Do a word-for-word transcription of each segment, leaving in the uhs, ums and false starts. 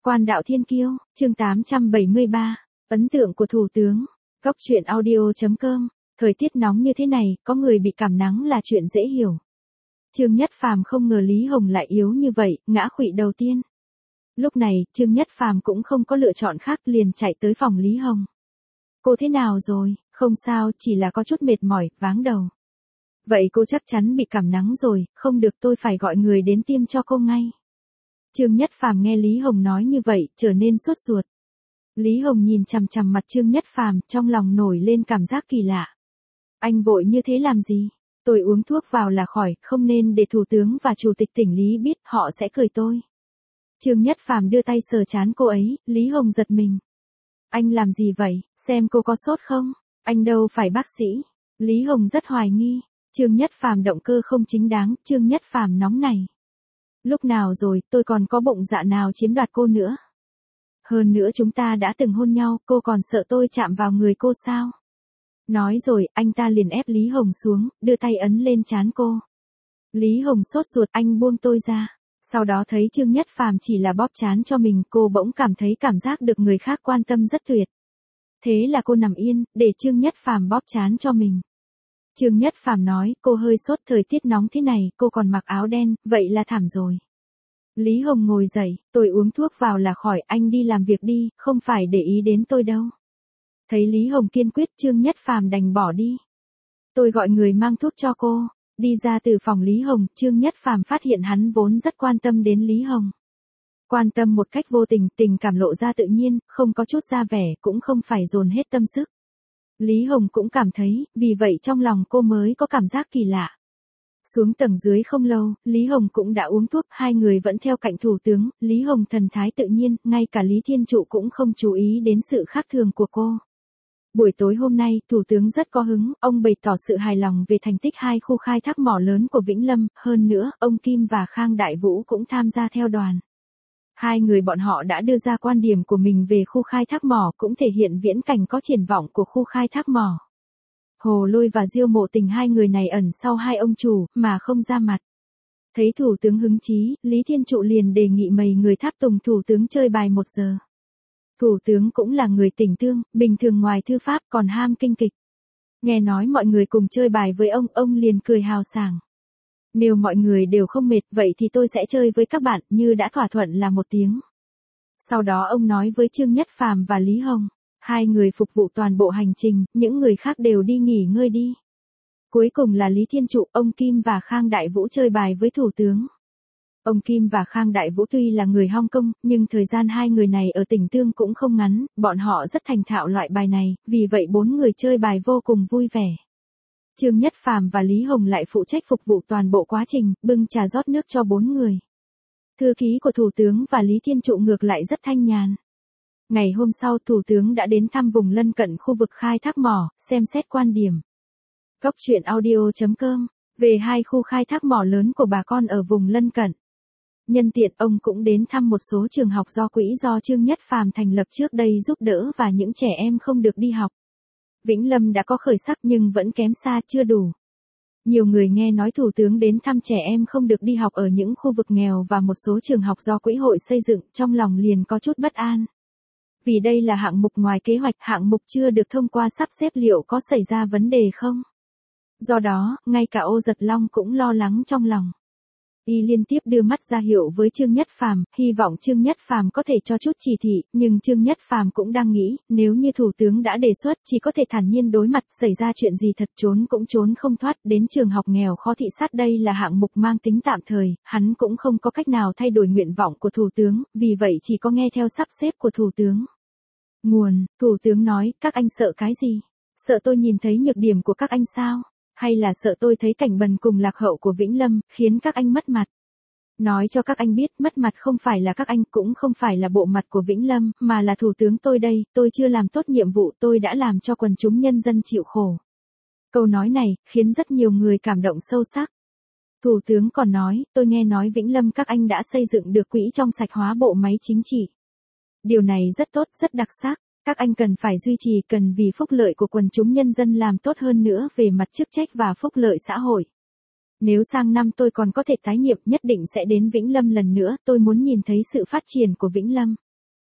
Quan đạo thiên kiêu, chương tám trăm bảy mươi ba, ấn tượng của thủ tướng. Góc truyện audio chấm com. Thời tiết nóng như thế này, có người bị cảm nắng là chuyện dễ hiểu. Trương Nhất Phàm không ngờ Lý Hồng lại yếu như vậy, ngã khuỵu đầu tiên. Lúc này, Trương Nhất Phàm cũng không có lựa chọn khác, liền chạy tới phòng Lý Hồng. Cô thế nào rồi? Không sao, chỉ là có chút mệt mỏi, váng đầu. Vậy cô chắc chắn bị cảm nắng rồi, không được, tôi phải gọi người đến tiêm cho cô ngay. Trương Nhất Phàm nghe Lý Hồng nói như vậy, trở nên sốt ruột. Lý Hồng nhìn chằm chằm mặt Trương Nhất Phàm, trong lòng nổi lên cảm giác kỳ lạ. Anh vội như thế làm gì? Tôi uống thuốc vào là khỏi, không nên để thủ tướng và chủ tịch tỉnh Lý biết, họ sẽ cười tôi. Trương Nhất Phàm đưa tay sờ trán cô ấy, Lý Hồng giật mình. Anh làm gì vậy, xem cô có sốt không? Anh đâu phải bác sĩ. Lý Hồng rất hoài nghi. Trương Nhất Phàm động cơ không chính đáng, Trương Nhất Phàm nóng này. Lúc nào rồi, tôi còn có bụng dạ nào chiếm đoạt cô nữa. Hơn nữa chúng ta đã từng hôn nhau, cô còn sợ tôi chạm vào người cô sao? Nói rồi, anh ta liền ép Lý Hồng xuống, đưa tay ấn lên trán cô. Lý Hồng sốt ruột, anh buông tôi ra. Sau đó thấy Trương Nhất Phàm chỉ là bóp trán cho mình, cô bỗng cảm thấy cảm giác được người khác quan tâm rất tuyệt. Thế là cô nằm yên, để Trương Nhất Phàm bóp trán cho mình. Trương Nhất Phàm nói, cô hơi sốt, thời tiết nóng thế này, cô còn mặc áo đen, vậy là thảm rồi. Lý Hồng ngồi dậy, tôi uống thuốc vào là khỏi, anh đi làm việc đi, không phải để ý đến tôi đâu. Thấy Lý Hồng kiên quyết, Trương Nhất Phàm đành bỏ đi. Tôi gọi người mang thuốc cho cô. Đi ra từ phòng Lý Hồng, Trương Nhất Phàm phát hiện hắn vốn rất quan tâm đến Lý Hồng. Quan tâm một cách vô tình, tình cảm lộ ra tự nhiên, không có chút ra vẻ, cũng không phải dồn hết tâm sức. Lý Hồng cũng cảm thấy, vì vậy trong lòng cô mới có cảm giác kỳ lạ. Xuống tầng dưới không lâu, Lý Hồng cũng đã uống thuốc, hai người vẫn theo cạnh thủ tướng, Lý Hồng thần thái tự nhiên, ngay cả Lý Thiên Trụ cũng không chú ý đến sự khác thường của cô. Buổi tối hôm nay, thủ tướng rất có hứng, ông bày tỏ sự hài lòng về thành tích hai khu khai thác mỏ lớn của Vĩnh Lâm, hơn nữa, ông Kim và Khang Đại Vũ cũng tham gia theo đoàn. Hai người bọn họ đã đưa ra quan điểm của mình về khu khai thác mỏ, cũng thể hiện viễn cảnh có triển vọng của khu khai thác mỏ. Hồ Lôi và Diêu Mộ Tình hai người này ẩn sau hai ông chủ, mà không ra mặt. Thấy thủ tướng hứng chí, Lý Thiên Trụ liền đề nghị mấy người tháp tùng thủ tướng chơi bài một giờ. Thủ tướng cũng là người tình thương, bình thường ngoài thư pháp còn ham kinh kịch. Nghe nói mọi người cùng chơi bài với ông, ông liền cười hào sảng. Nếu mọi người đều không mệt, vậy thì tôi sẽ chơi với các bạn, như đã thỏa thuận là một tiếng. Sau đó ông nói với Trương Nhất Phàm và Lý Hồng, hai người phục vụ toàn bộ hành trình, những người khác đều đi nghỉ ngơi đi. Cuối cùng là Lý Thiên Trụ, ông Kim và Khang Đại Vũ chơi bài với thủ tướng. Ông Kim và Khang Đại Vũ tuy là người Hong Kong, nhưng thời gian hai người này ở tỉnh Tương cũng không ngắn, bọn họ rất thành thạo loại bài này, vì vậy bốn người chơi bài vô cùng vui vẻ. Trương Nhất Phàm và Lý Hồng lại phụ trách phục vụ toàn bộ quá trình, bưng trà rót nước cho bốn người. Thư ký của Thủ tướng và Lý Thiên Trụ ngược lại rất thanh nhàn. Ngày hôm sau, Thủ tướng đã đến thăm vùng lân cận khu vực khai thác mỏ, xem xét quan điểm. Góc truyện audio chấm com, về hai khu khai thác mỏ lớn của bà con ở vùng lân cận. Nhân tiện ông cũng đến thăm một số trường học do quỹ do Trương Nhất Phàm thành lập trước đây giúp đỡ và những trẻ em không được đi học. Vĩnh Lâm đã có khởi sắc nhưng vẫn kém xa, chưa đủ. Nhiều người nghe nói thủ tướng đến thăm trẻ em không được đi học ở những khu vực nghèo và một số trường học do quỹ hội xây dựng, trong lòng liền có chút bất an. Vì đây là hạng mục ngoài kế hoạch, hạng mục chưa được thông qua sắp xếp, liệu có xảy ra vấn đề không? Do đó, ngay cả Ô Giật Long cũng lo lắng trong lòng. Y liên tiếp đưa mắt ra hiệu với Trương Nhất Phàm, hy vọng Trương Nhất Phàm có thể cho chút chỉ thị, nhưng Trương Nhất Phàm cũng đang nghĩ, nếu như thủ tướng đã đề xuất, chỉ có thể thản nhiên đối mặt, xảy ra chuyện gì thật trốn cũng trốn không thoát, đến trường học nghèo khó thị sát đây là hạng mục mang tính tạm thời, hắn cũng không có cách nào thay đổi nguyện vọng của thủ tướng, vì vậy chỉ có nghe theo sắp xếp của thủ tướng. Nguồn, thủ tướng nói, các anh sợ cái gì? Sợ tôi nhìn thấy nhược điểm của các anh sao? Hay là sợ tôi thấy cảnh bần cùng lạc hậu của Vĩnh Lâm, khiến các anh mất mặt? Nói cho các anh biết, mất mặt không phải là các anh, cũng không phải là bộ mặt của Vĩnh Lâm, mà là thủ tướng tôi đây, tôi chưa làm tốt nhiệm vụ, tôi đã làm cho quần chúng nhân dân chịu khổ. Câu nói này, khiến rất nhiều người cảm động sâu sắc. Thủ tướng còn nói, tôi nghe nói Vĩnh Lâm các anh đã xây dựng được quỹ trong sạch hóa bộ máy chính trị. Điều này rất tốt, rất đặc sắc. Các anh cần phải duy trì, cần vì phúc lợi của quần chúng nhân dân làm tốt hơn nữa về mặt chức trách và phúc lợi xã hội. Nếu sang năm tôi còn có thể tái nhiệm, nhất định sẽ đến Vĩnh Lâm lần nữa, tôi muốn nhìn thấy sự phát triển của Vĩnh Lâm.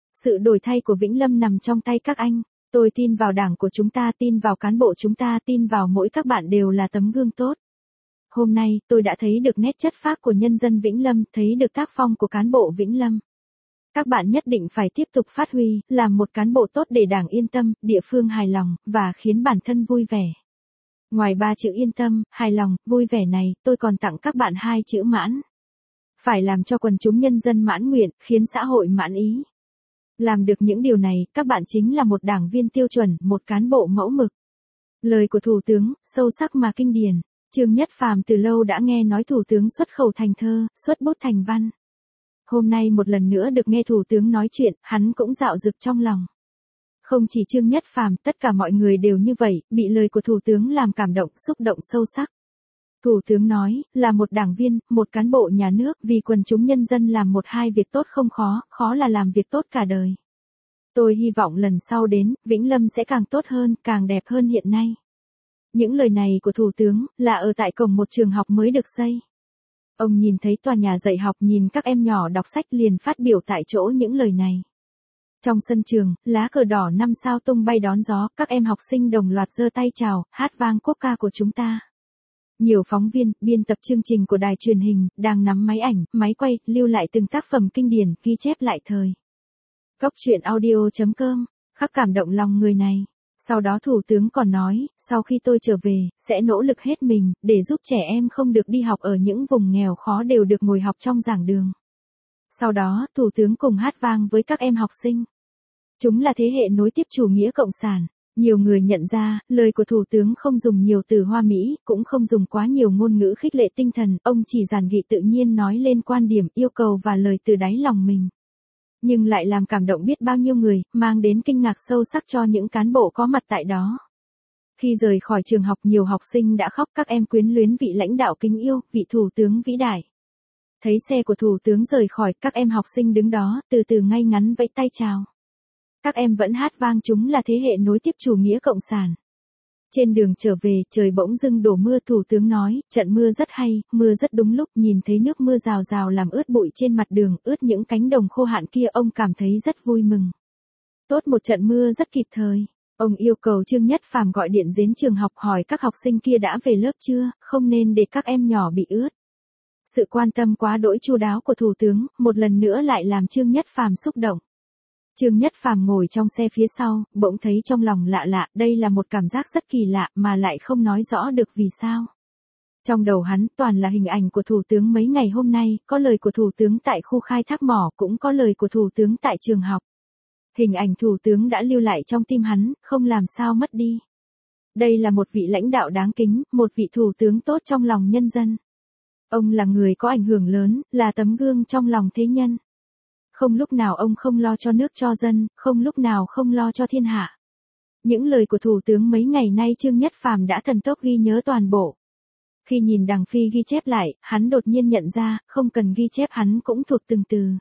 Sự đổi thay của Vĩnh Lâm nằm trong tay các anh. Tôi tin vào đảng của chúng ta, tin vào cán bộ chúng ta, tin vào mỗi các bạn đều là tấm gương tốt. Hôm nay, tôi đã thấy được nét chất phác của nhân dân Vĩnh Lâm, thấy được tác phong của cán bộ Vĩnh Lâm. Các bạn nhất định phải tiếp tục phát huy, làm một cán bộ tốt để đảng yên tâm, địa phương hài lòng, và khiến bản thân vui vẻ. Ngoài ba chữ yên tâm, hài lòng, vui vẻ này, tôi còn tặng các bạn hai chữ mãn. Phải làm cho quần chúng nhân dân mãn nguyện, khiến xã hội mãn ý. Làm được những điều này, các bạn chính là một đảng viên tiêu chuẩn, một cán bộ mẫu mực. Lời của Thủ tướng, sâu sắc mà kinh điển. Trương Nhất Phàm từ lâu đã nghe nói Thủ tướng xuất khẩu thành thơ, xuất bút thành văn. Hôm nay một lần nữa được nghe Thủ tướng nói chuyện, hắn cũng dạo dực trong lòng. Không chỉ Trương Nhất Phàm, tất cả mọi người đều như vậy, bị lời của Thủ tướng làm cảm động, xúc động sâu sắc. Thủ tướng nói, là một đảng viên, một cán bộ nhà nước, vì quần chúng nhân dân làm một hai việc tốt không khó, khó là làm việc tốt cả đời. Tôi hy vọng lần sau đến, Vĩnh Lâm sẽ càng tốt hơn, càng đẹp hơn hiện nay. Những lời này của Thủ tướng, là ở tại cổng một trường học mới được xây. Ông nhìn thấy tòa nhà dạy học, nhìn các em nhỏ đọc sách liền phát biểu tại chỗ những lời này. Trong sân trường, lá cờ đỏ năm sao tung bay đón gió, các em học sinh đồng loạt giơ tay chào, hát vang quốc ca của chúng ta. Nhiều phóng viên, biên tập chương trình của đài truyền hình, đang nắm máy ảnh, máy quay, lưu lại từng tác phẩm kinh điển, ghi chép lại thời. Góc truyện audio chấm com, khắc cảm động lòng người này. Sau đó Thủ tướng còn nói, sau khi tôi trở về, sẽ nỗ lực hết mình, để giúp trẻ em không được đi học ở những vùng nghèo khó đều được ngồi học trong giảng đường. Sau đó, Thủ tướng cùng hát vang với các em học sinh. Chúng là thế hệ nối tiếp chủ nghĩa cộng sản. Nhiều người nhận ra, lời của Thủ tướng không dùng nhiều từ hoa mỹ, cũng không dùng quá nhiều ngôn ngữ khích lệ tinh thần, ông chỉ giản dị tự nhiên nói lên quan điểm, yêu cầu và lời từ đáy lòng mình. Nhưng lại làm cảm động biết bao nhiêu người, mang đến kinh ngạc sâu sắc cho những cán bộ có mặt tại đó. Khi rời khỏi trường học, nhiều học sinh đã khóc, các em quyến luyến vị lãnh đạo kính yêu, vị thủ tướng vĩ đại. Thấy xe của thủ tướng rời khỏi, các em học sinh đứng đó, từ từ ngay ngắn vẫy tay chào. Các em vẫn hát vang chúng là thế hệ nối tiếp chủ nghĩa cộng sản. Trên đường trở về, trời bỗng dưng đổ mưa, thủ tướng nói, trận mưa rất hay, mưa rất đúng lúc, nhìn thấy nước mưa rào rào làm ướt bụi trên mặt đường, ướt những cánh đồng khô hạn kia, ông cảm thấy rất vui mừng. Tốt, một trận mưa rất kịp thời. Ông yêu cầu Trương Nhất Phàm gọi điện đến trường học hỏi các học sinh kia đã về lớp chưa, không nên để các em nhỏ bị ướt. Sự quan tâm quá đỗi chu đáo của thủ tướng, một lần nữa lại làm Trương Nhất Phàm xúc động. Trương Nhất Phàm ngồi trong xe phía sau, bỗng thấy trong lòng lạ lạ, đây là một cảm giác rất kỳ lạ mà lại không nói rõ được vì sao. Trong đầu hắn toàn là hình ảnh của thủ tướng mấy ngày hôm nay, có lời của thủ tướng tại khu khai thác mỏ, cũng có lời của thủ tướng tại trường học. Hình ảnh thủ tướng đã lưu lại trong tim hắn, không làm sao mất đi. Đây là một vị lãnh đạo đáng kính, một vị thủ tướng tốt trong lòng nhân dân. Ông là người có ảnh hưởng lớn, là tấm gương trong lòng thế nhân. Không lúc nào ông không lo cho nước cho dân, không lúc nào không lo cho thiên hạ. Những lời của thủ tướng mấy ngày nay Trương Nhất Phàm đã thần tốc ghi nhớ toàn bộ. Khi nhìn Đằng Phi ghi chép lại, hắn đột nhiên nhận ra, không cần ghi chép hắn cũng thuộc từng từ.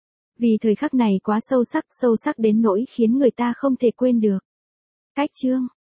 Vì thời khắc này quá sâu sắc, sâu sắc đến nỗi khiến người ta không thể quên được. Cách chương